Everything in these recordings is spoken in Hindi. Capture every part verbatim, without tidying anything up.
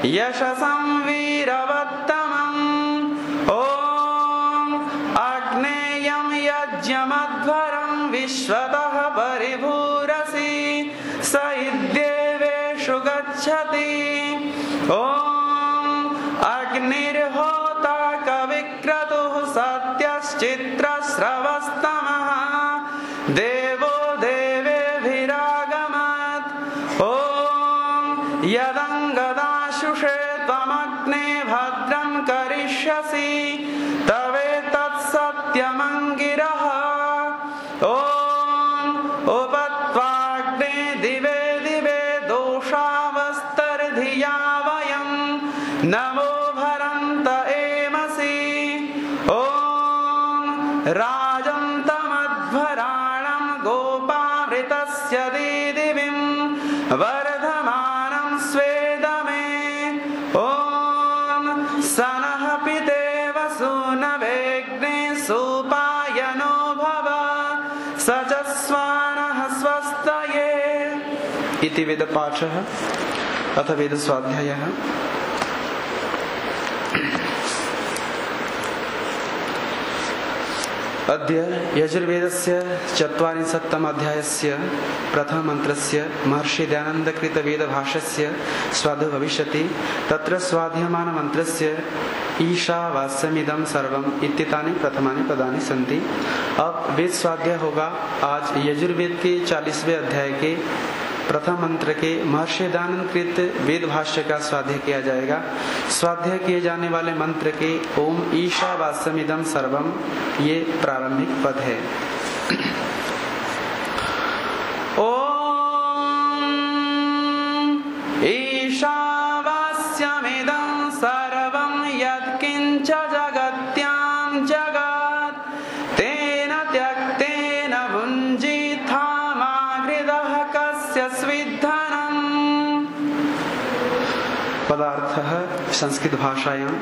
यशसं वीरवत्तमम्। ॐ आग्नेयं यज्ञमध्वरं विश्वतः परिभूरसि स इद्देवेषु गच्छति। ॐ अग्निर्होता कविक्रतुः सत्यश्चित्रस्रवस्तमः देवो देवेभिरागमत्। ॐ यदङ्गदाशुषे त्वमग्ने भद्रं करिष्यसि तवेतत्सत्यमङ्गिरः। ॐ उपत्वाग्ने दिवे दिवे दोषावस्तर्धिया वयं नमो भरन्त एमसि। ॐ राजन्तमध्वराणं गोपामृतस्य दीदिविं वर्धमानं स्वेदमे। ॐ सनः पितेव सूनवेग्ने सुपायनो भव स च स्वानः स्वस्तये। इति वेदपाठः अथ वेदस्वाध्यायः। अद्य यजुर्वेदस्य चत्वारिंशत्तम अध्यायस्य प्रथममन्त्रस्य महर्षि दयानन्दकृत वेदभाष्यस्य स्वादो भविष्यति। तत्र स्वाध्यमानमन्त्रस्य ईशावास्यमिदं सर्वम् इत्येतानि प्रथमानि पदानि सन्ति। अब वेद स्वाध्याय होगा। आज यजुर्वेद के चालीसवें अध्याय के प्रथम मंत्र के महर्षि दयानन्दकृत वेद भाष्य का स्वाध्याय किया जाएगा। स्वाध्याय किए जाने वाले मंत्र के ओम ईशावास्यमिदं सर्वम ये प्रारंभिक पद है। ओम ईशावास्यमिदं सर्वं यत्किंच जगत्यां जगत् तेन त्यक्तेन भुञ्जीथामागृदः कस्य स्विद्धनम्। पदार्थः संस्कृत भाषायां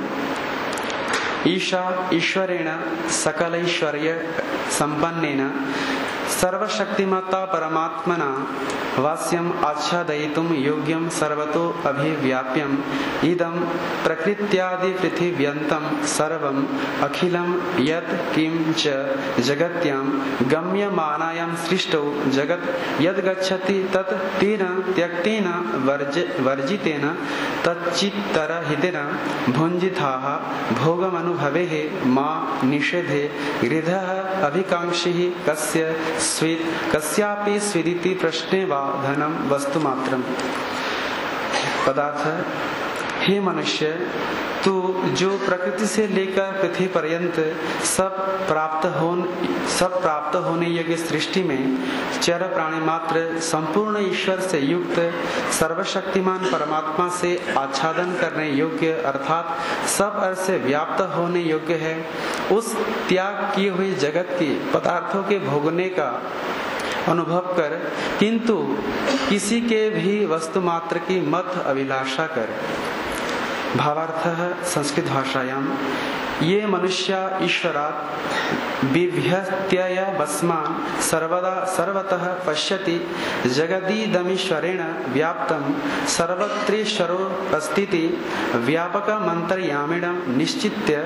ईशा ईश्वरेण सकलैश्वर्य संपन्नेन सर्वशक्तिमता परमात्मना वास्यम आच्छादयितुं योग्यं सर्वतो अभिव्याप्यम् इदं प्रकृत्यादि पृथिव्यन्तं सर्वम् अखिलं यत् किंच जगत्यां गम्यमानायां सृष्टौ जगत् यद् गच्छति तत् तेन त्यक्तेन वर्ज वर्जितेन तच्चित्तरहितेन भुञ्जिताः भोगमनुभवेः मा निषेधे गृधः अभिकांक्षिः कस्य स्वीत् कस्यापि स्वीदिति प्रश्ने वा धनम वस्तु मात्रम। पदार्थ हे मनुष्य, तू जो प्रकृति से लेकर पृथ्वी पर्यंत सब प्राप्त हो सब प्राप्त होने योग्य सृष्टि में चर प्राणी मात्र संपूर्ण ईश्वर से युक्त सर्वशक्तिमान परमात्मा से आच्छादन करने योग्य अर्थात सब अर्थ से व्याप्त होने योग्य है, उस त्याग किए हुए जगत के पदार्थों के भोगने का अनुभव कर, किंतु किसी के भी वस्तु मात्र की मत अभिलाषा कर। भावार्थः संस्कृत भाषायां ये मनुष्या ईश्वरात् बिभ्यत्यय भस्मान् सर्वदा सर्वतः पश्यति जगदीदमीश्वरेण व्याप्तं सर्वत्रेश्वरो अस्तीति व्यापकमन्तर्यामिणं निश्चित्य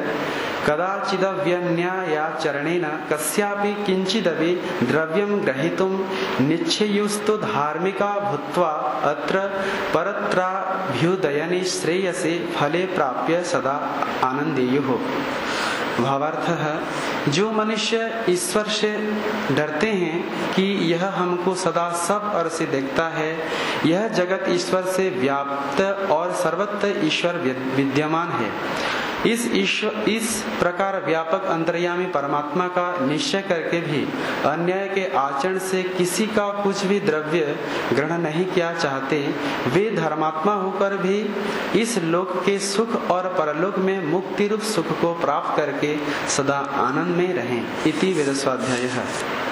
कदाचिदव्यन्यायाचरणेन कस्यापि किंचिदपि द्रव्यं ग्रहीतुं निश्चेयुस्तु धार्मिका भूत्वा अत्र परत्राभ्युदयने श्रेयसे फले प्राप्य सदा आनंदेयुः। भावार्थ है, जो मनुष्य ईश्वर से डरते हैं कि यह हमको सदा सब ओर से देखता है, यह जगत ईश्वर से व्याप्त और सर्वत्र ईश्वर विद्यमान है, इस ईश्वर इस प्रकार व्यापक अंतर्यामी परमात्मा का निश्चय करके भी अन्याय के आचरण से किसी का कुछ भी द्रव्य ग्रहण नहीं किया चाहते, वे धर्मात्मा होकर भी इस लोक के सुख और परलोक में मुक्ति रूप सुख को प्राप्त करके सदा आनंद में रहें। इति वेदस्वाध्यायः।